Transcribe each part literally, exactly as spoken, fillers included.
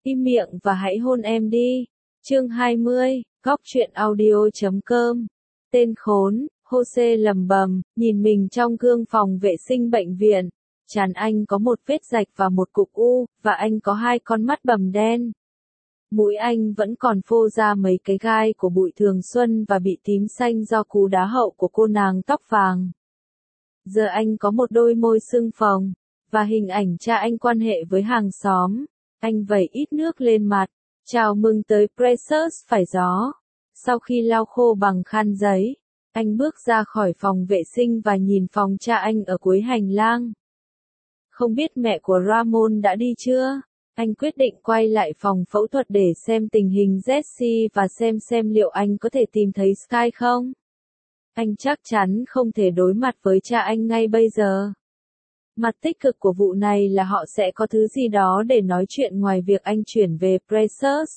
Im miệng và hãy hôn em đi. Chương hai mươi, góc truyện audio chấm com. Tên khốn, Jose lầm bầm, nhìn mình trong gương phòng vệ sinh bệnh viện. Trán anh có một vết rạch và một cục u, và anh có hai con mắt bầm đen. Mũi anh vẫn còn phô ra mấy cái gai của bụi thường xuân và bị tím xanh do cú đá hậu của cô nàng tóc vàng. Giờ anh có một đôi môi sưng phồng, và hình ảnh cha anh quan hệ với hàng xóm. Anh vẩy ít nước lên mặt. Chào mừng tới Precious phải gió. Sau khi lau khô bằng khăn giấy, anh bước ra khỏi phòng vệ sinh và nhìn phòng cha anh ở cuối hành lang. Không biết mẹ của Ramon đã đi chưa? Anh quyết định quay lại phòng phẫu thuật để xem tình hình Jesse và xem xem liệu anh có thể tìm thấy Sky không. Anh chắc chắn không thể đối mặt với cha anh ngay bây giờ. Mặt tích cực của vụ này là họ sẽ có thứ gì đó để nói chuyện ngoài việc anh chuyển về Precious.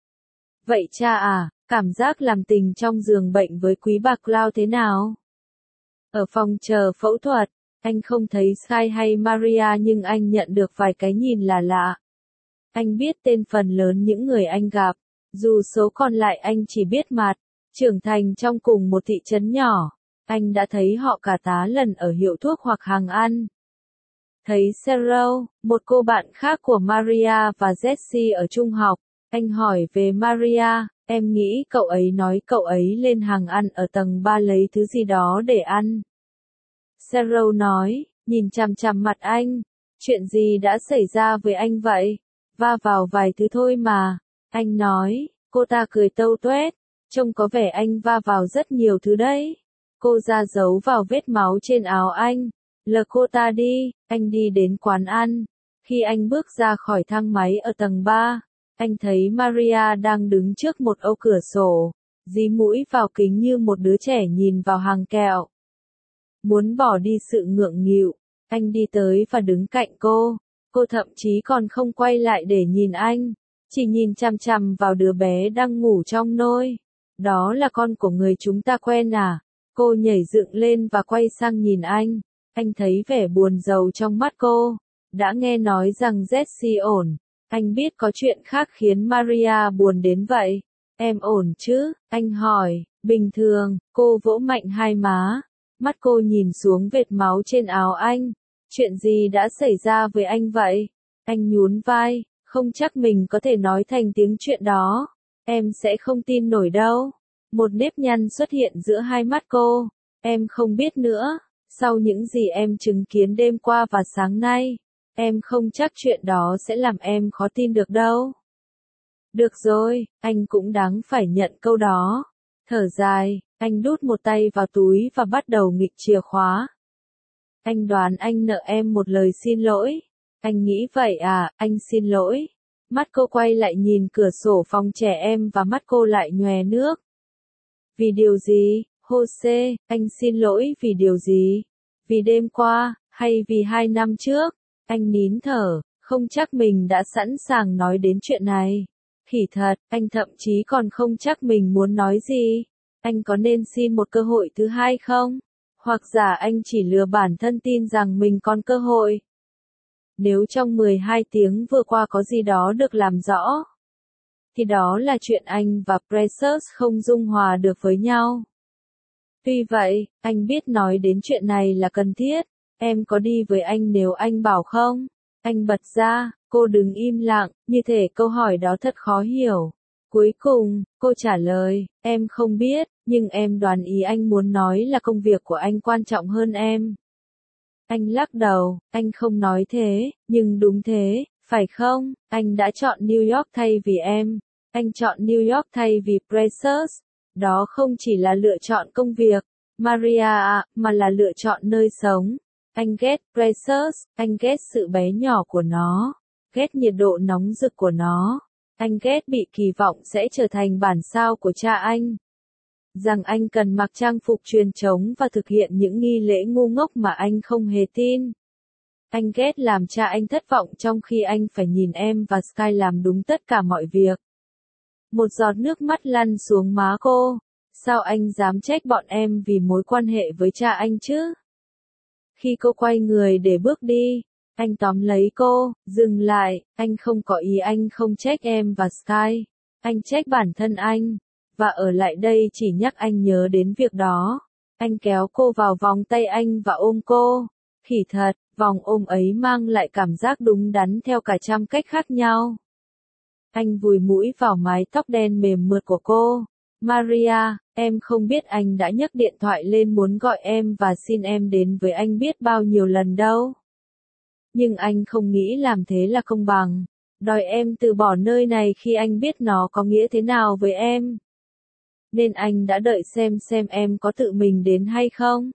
Vậy cha à, cảm giác làm tình trong giường bệnh với quý bà Cloud thế nào? Ở phòng chờ phẫu thuật, anh không thấy Sky hay Maria nhưng anh nhận được vài cái nhìn là lạ. Anh biết tên phần lớn những người anh gặp, dù số còn lại anh chỉ biết mặt. Trưởng thành trong cùng một thị trấn nhỏ, anh đã thấy họ cả tá lần ở hiệu thuốc hoặc hàng ăn. Thấy Cheryl, một cô bạn khác của Maria và Jesse ở trung học, anh hỏi về Maria, em nghĩ cậu ấy nói cậu ấy lên hàng ăn ở tầng ba lấy thứ gì đó để ăn. Cheryl nói, nhìn chằm chằm mặt anh, chuyện gì đã xảy ra với anh vậy? Va vào vài thứ thôi mà. Anh nói, cô ta cười tâu tuét, trông có vẻ anh va vào rất nhiều thứ đấy. Cô ra dấu vào vết máu trên áo anh. Lờ cô ta đi, anh đi đến quán ăn. Khi anh bước ra khỏi thang máy ở tầng ba, anh thấy Maria đang đứng trước một ô cửa sổ, dí mũi vào kính như một đứa trẻ nhìn vào hàng kẹo. Muốn bỏ đi sự ngượng nghịu, anh đi tới và đứng cạnh cô. Cô thậm chí còn không quay lại để nhìn anh, chỉ nhìn chằm chằm vào đứa bé đang ngủ trong nôi. Đó là con của người chúng ta quen à? Cô nhảy dựng lên và quay sang nhìn anh. Anh thấy vẻ buồn rầu trong mắt cô. Đã nghe nói rằng Jesse ổn. Anh biết có chuyện khác khiến Maria buồn đến vậy. Em ổn chứ? Anh hỏi. Bình thường. Cô vỗ mạnh hai má. Mắt cô nhìn xuống vệt máu trên áo anh. Chuyện gì đã xảy ra với anh vậy? Anh nhún vai. Không chắc mình có thể nói thành tiếng chuyện đó. Em sẽ không tin nổi đâu. Một nếp nhăn xuất hiện giữa hai mắt cô. Em không biết nữa. Sau những gì em chứng kiến đêm qua và sáng nay, em không chắc chuyện đó sẽ làm em khó tin được đâu. Được rồi, anh cũng đáng phải nhận câu đó. Thở dài, anh đút một tay vào túi và bắt đầu nghịch chìa khóa. Anh đoán anh nợ em một lời xin lỗi. Anh nghĩ vậy à, anh xin lỗi. Mắt cô quay lại nhìn cửa sổ phòng trẻ em và mắt cô lại nhòe nước. Vì điều gì? Jose, anh xin lỗi vì điều gì? Vì đêm qua, hay vì hai năm trước? Anh nín thở, không chắc mình đã sẵn sàng nói đến chuyện này. Khỉ thật, anh thậm chí còn không chắc mình muốn nói gì. Anh có nên xin một cơ hội thứ hai không? Hoặc giả anh chỉ lừa bản thân tin rằng mình còn cơ hội. Nếu trong mười hai tiếng vừa qua có gì đó được làm rõ, thì đó là chuyện anh và Precious không dung hòa được với nhau. Tuy vậy, anh biết nói đến chuyện này là cần thiết. Em có đi với anh nếu anh bảo không? Anh bật ra, cô đứng im lặng, như thể câu hỏi đó thật khó hiểu. Cuối cùng, cô trả lời, em không biết, nhưng em đoán ý anh muốn nói là công việc của anh quan trọng hơn em. Anh lắc đầu, anh không nói thế, nhưng đúng thế, phải không? Anh đã chọn New York thay vì em. Anh chọn New York thay vì Precious. Đó không chỉ là lựa chọn công việc, Maria, mà là lựa chọn nơi sống. Anh ghét Precious, anh ghét sự bé nhỏ của nó, ghét nhiệt độ nóng rực của nó. Anh ghét bị kỳ vọng sẽ trở thành bản sao của cha anh. Rằng anh cần mặc trang phục truyền thống và thực hiện những nghi lễ ngu ngốc mà anh không hề tin. Anh ghét làm cha anh thất vọng trong khi anh phải nhìn em và Sky làm đúng tất cả mọi việc. Một giọt nước mắt lăn xuống má cô. Sao anh dám trách bọn em vì mối quan hệ với cha anh chứ? Khi cô quay người để bước đi, Anh tóm lấy cô, dừng lại, anh không có ý, anh không trách em và Sky. Anh trách bản thân anh. Và ở lại đây chỉ nhắc anh nhớ đến việc đó. Anh kéo cô vào vòng tay anh và ôm cô. Khỉ thật, vòng ôm ấy mang lại cảm giác đúng đắn theo cả trăm cách khác nhau. Anh vùi mũi vào mái tóc đen mềm mượt của cô. Maria, em không biết anh đã nhấc điện thoại lên muốn gọi em và xin em đến với anh biết bao nhiêu lần đâu. Nhưng anh không nghĩ làm thế là công bằng. Đòi em từ bỏ nơi này khi anh biết nó có nghĩa thế nào với em. Nên anh đã đợi xem xem em có tự mình đến hay không.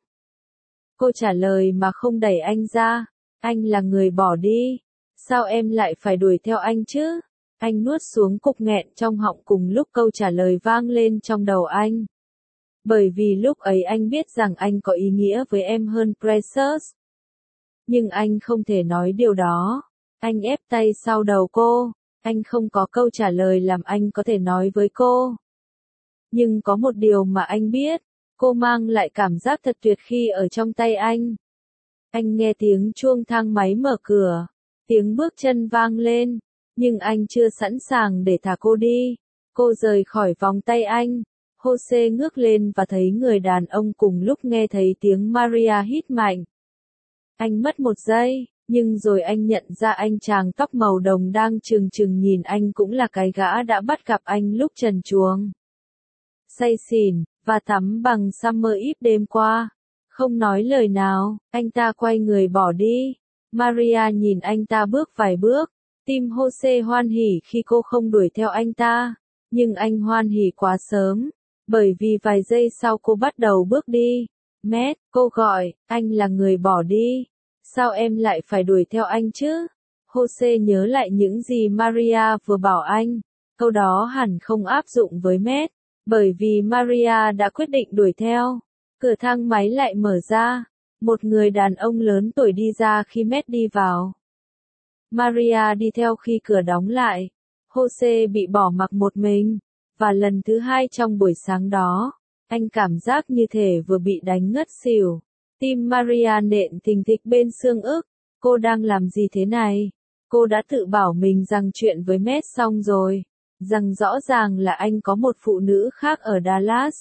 Cô trả lời mà không đẩy anh ra. Anh là người bỏ đi. Sao em lại phải đuổi theo anh chứ? Anh nuốt xuống cục nghẹn trong họng cùng lúc câu trả lời vang lên trong đầu anh. Bởi vì lúc ấy anh biết rằng anh có ý nghĩa với em hơn Precious. Nhưng anh không thể nói điều đó. Anh ép tay sau đầu cô. Anh không có câu trả lời làm anh có thể nói với cô. Nhưng có một điều mà anh biết. Cô mang lại cảm giác thật tuyệt khi ở trong tay anh. Anh nghe tiếng chuông thang máy mở cửa. Tiếng bước chân vang lên. Nhưng anh chưa sẵn sàng để thả cô đi. Cô rời khỏi vòng tay anh. Jose ngước lên và thấy người đàn ông cùng lúc nghe thấy tiếng Maria hít mạnh. Anh mất một giây, nhưng rồi anh nhận ra anh chàng tóc màu đồng đang trừng trừng nhìn anh cũng là cái gã đã bắt gặp anh lúc trần truồng. Say xỉn, và tắm bằng Summer Eve đêm qua. Không nói lời nào, anh ta quay người bỏ đi. Maria nhìn anh ta bước vài bước. Tim Jose hoan hỉ khi cô không đuổi theo anh ta. Nhưng anh hoan hỉ quá sớm. Bởi vì vài giây sau cô bắt đầu bước đi. Matt, cô gọi, anh là người bỏ đi. Sao em lại phải đuổi theo anh chứ? Jose nhớ lại những gì Maria vừa bảo anh. Câu đó hẳn không áp dụng với Matt. Bởi vì Maria đã quyết định đuổi theo. Cửa thang máy lại mở ra. Một người đàn ông lớn tuổi đi ra khi Matt đi vào. Maria đi theo khi cửa đóng lại. Jose bị bỏ mặc một mình. Và lần thứ hai trong buổi sáng đó, anh cảm giác như thể vừa bị đánh ngất xỉu. Tim Maria nện thình thịch bên xương ức. Cô đang làm gì thế này? Cô đã tự bảo mình rằng chuyện với Matt xong rồi. Rằng rõ ràng là anh có một phụ nữ khác ở Dallas.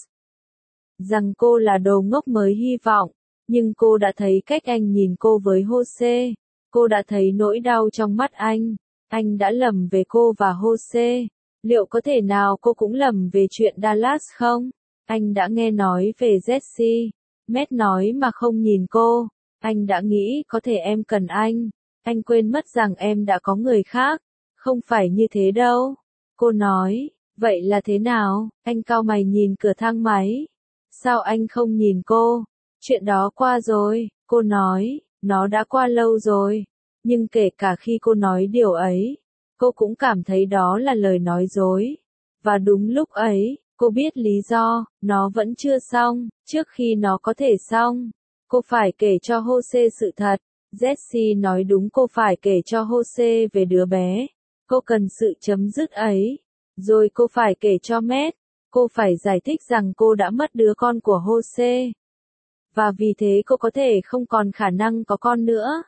Rằng cô là đồ ngốc mới hy vọng. Nhưng cô đã thấy cách anh nhìn cô với Jose. Cô đã thấy nỗi đau trong mắt anh. Anh đã lầm về cô và Jose. Liệu có thể nào cô cũng lầm về chuyện Dallas không? Anh đã nghe nói về Jesse. Matt nói mà không nhìn cô. Anh đã nghĩ có thể em cần anh. Anh quên mất rằng em đã có người khác. Không phải như thế đâu. Cô nói, vậy là thế nào? Anh cau mày nhìn cửa thang máy. Sao anh không nhìn cô? Chuyện đó qua rồi, cô nói, nó đã qua lâu rồi. Nhưng kể cả khi cô nói điều ấy, cô cũng cảm thấy đó là lời nói dối. Và đúng lúc ấy, cô biết lý do, nó vẫn chưa xong, trước khi nó có thể xong. Cô phải kể cho Jose sự thật. Jesse nói đúng, cô phải kể cho Jose về đứa bé. Cô cần sự chấm dứt ấy. Rồi cô phải kể cho Matt. Cô phải giải thích rằng cô đã mất đứa con của Jose. Và vì thế cô có thể không còn khả năng có con nữa.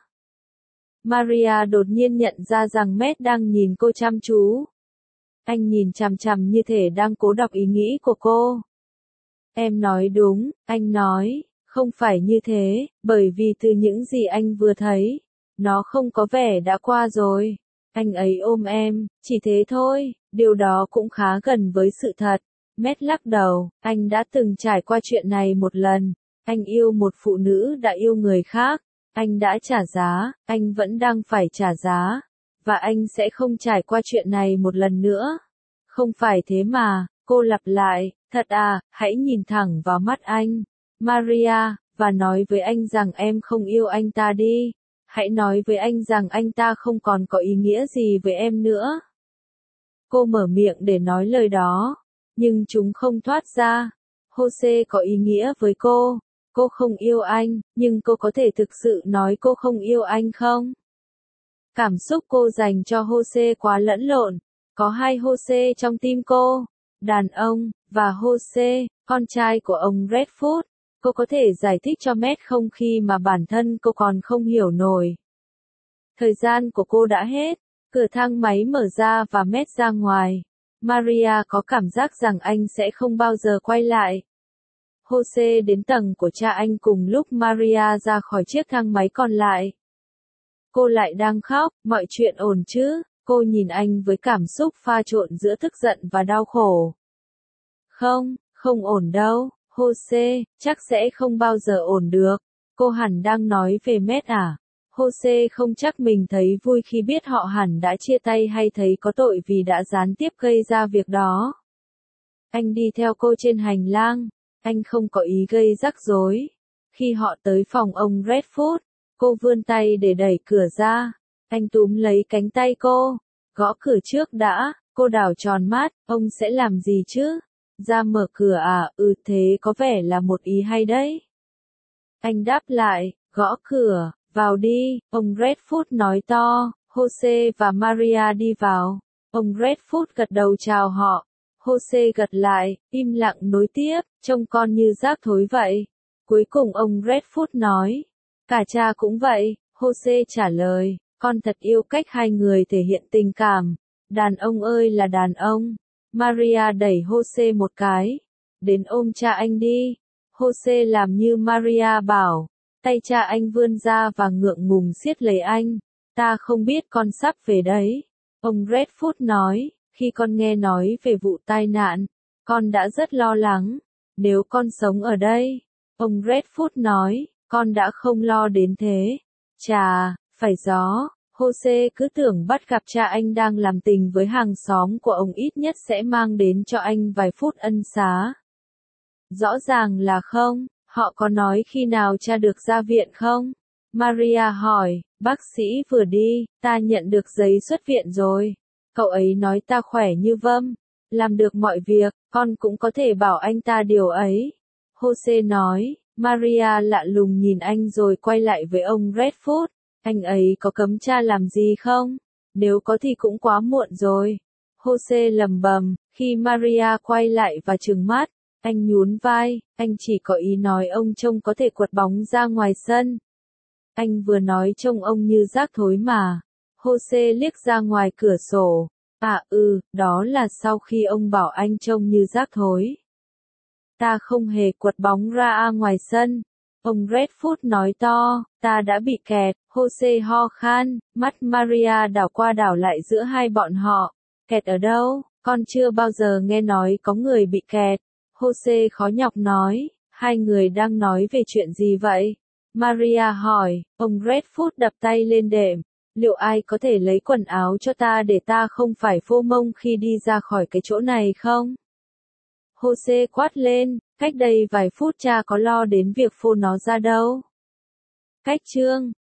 Maria đột nhiên nhận ra rằng Matt đang nhìn cô chăm chú. Anh nhìn chằm chằm như thể đang cố đọc ý nghĩ của cô. Em nói đúng, anh nói, không phải như thế, bởi vì từ những gì anh vừa thấy, nó không có vẻ đã qua rồi. Anh ấy ôm em, chỉ thế thôi, điều đó cũng khá gần với sự thật. Matt lắc đầu, anh đã từng trải qua chuyện này một lần. Anh yêu một phụ nữ đã yêu người khác. Anh đã trả giá, anh vẫn đang phải trả giá. Và anh sẽ không trải qua chuyện này một lần nữa. Không phải thế mà, cô lặp lại, thật à, hãy nhìn thẳng vào mắt anh, Maria, và nói với anh rằng em không yêu anh ta đi. Hãy nói với anh rằng anh ta không còn có ý nghĩa gì với em nữa. Cô mở miệng để nói lời đó, nhưng chúng không thoát ra. Jose có ý nghĩa với cô. Cô không yêu anh, nhưng cô có thể thực sự nói cô không yêu anh không? Cảm xúc cô dành cho Jose quá lẫn lộn. Có hai Jose trong tim cô. Đàn ông, và Jose, con trai của ông Redfoot. Cô có thể giải thích cho Matt không khi mà bản thân cô còn không hiểu nổi. Thời gian của cô đã hết. Cửa thang máy mở ra và Matt ra ngoài. Maria có cảm giác rằng anh sẽ không bao giờ quay lại. Jose đến tầng của cha anh cùng lúc Maria ra khỏi chiếc thang máy còn lại. Cô lại đang khóc, mọi chuyện ổn chứ? Cô nhìn anh với cảm xúc pha trộn giữa tức giận và đau khổ. Không, không ổn đâu, Jose, chắc sẽ không bao giờ ổn được. Cô hẳn đang nói về Matt à? Jose không chắc mình thấy vui khi biết họ hẳn đã chia tay hay thấy có tội vì đã gián tiếp gây ra việc đó. Anh đi theo cô trên hành lang. Anh không có ý gây rắc rối. Khi họ tới phòng ông Redfoot, cô vươn tay để đẩy cửa ra. Anh túm lấy cánh tay cô. Gõ cửa trước đã. Cô đảo tròn mắt. Ông sẽ làm gì chứ? Ra mở cửa à? Ừ, thế có vẻ là một ý hay đấy. Anh đáp lại. Gõ cửa. Vào đi. Ông Redfoot nói to. Jose và Maria đi vào. Ông Redfoot gật đầu chào họ. Jose gật lại, im lặng nối tiếp, trông con như rác thối vậy. Cuối cùng ông Redfoot nói. Cả cha cũng vậy, Jose trả lời. Con thật yêu cách hai người thể hiện tình cảm. Đàn ông ơi là đàn ông. Maria đẩy Jose một cái. Đến ôm cha anh đi. Jose làm như Maria bảo. Tay cha anh vươn ra và ngượng ngùng siết lấy anh. Ta không biết con sắp về đấy. Ông Redfoot nói. Khi con nghe nói về vụ tai nạn, con đã rất lo lắng. Nếu con sống ở đây, ông Redfoot nói, con đã không lo đến thế. Chà, phải gió, Jose cứ tưởng bắt gặp cha anh đang làm tình với hàng xóm của ông ít nhất sẽ mang đến cho anh vài phút ân xá. Rõ ràng là không, họ có nói khi nào cha được ra viện không? Maria hỏi, bác sĩ vừa đi, ta nhận được giấy xuất viện rồi. Cậu ấy nói ta khỏe như vâm, làm được mọi việc, con cũng có thể bảo anh ta điều ấy. Jose nói, Maria lạ lùng nhìn anh rồi quay lại với ông Redfoot, anh ấy có cấm cha làm gì không? Nếu có thì cũng quá muộn rồi. Jose lầm bầm, khi Maria quay lại và trừng mắt, anh nhún vai, anh chỉ có ý nói ông trông có thể quật bóng ra ngoài sân. Anh vừa nói trông ông như rác thối mà. Jose liếc ra ngoài cửa sổ. À ừ, đó là sau khi ông bảo anh trông như rác thối. Ta không hề quật bóng ra ngoài sân. Ông Redfoot nói to, ta đã bị kẹt. Jose ho khan, mắt Maria đảo qua đảo lại giữa hai bọn họ. Kẹt ở đâu? Con chưa bao giờ nghe nói có người bị kẹt. Jose khó nhọc nói, hai người đang nói về chuyện gì vậy? Maria hỏi, ông Redfoot đập tay lên đệm. Liệu ai có thể lấy quần áo cho ta để ta không phải phô mông khi đi ra khỏi cái chỗ này không? Jose quát lên, cách đây vài phút cha có lo đến việc phô nó ra đâu. Cách chương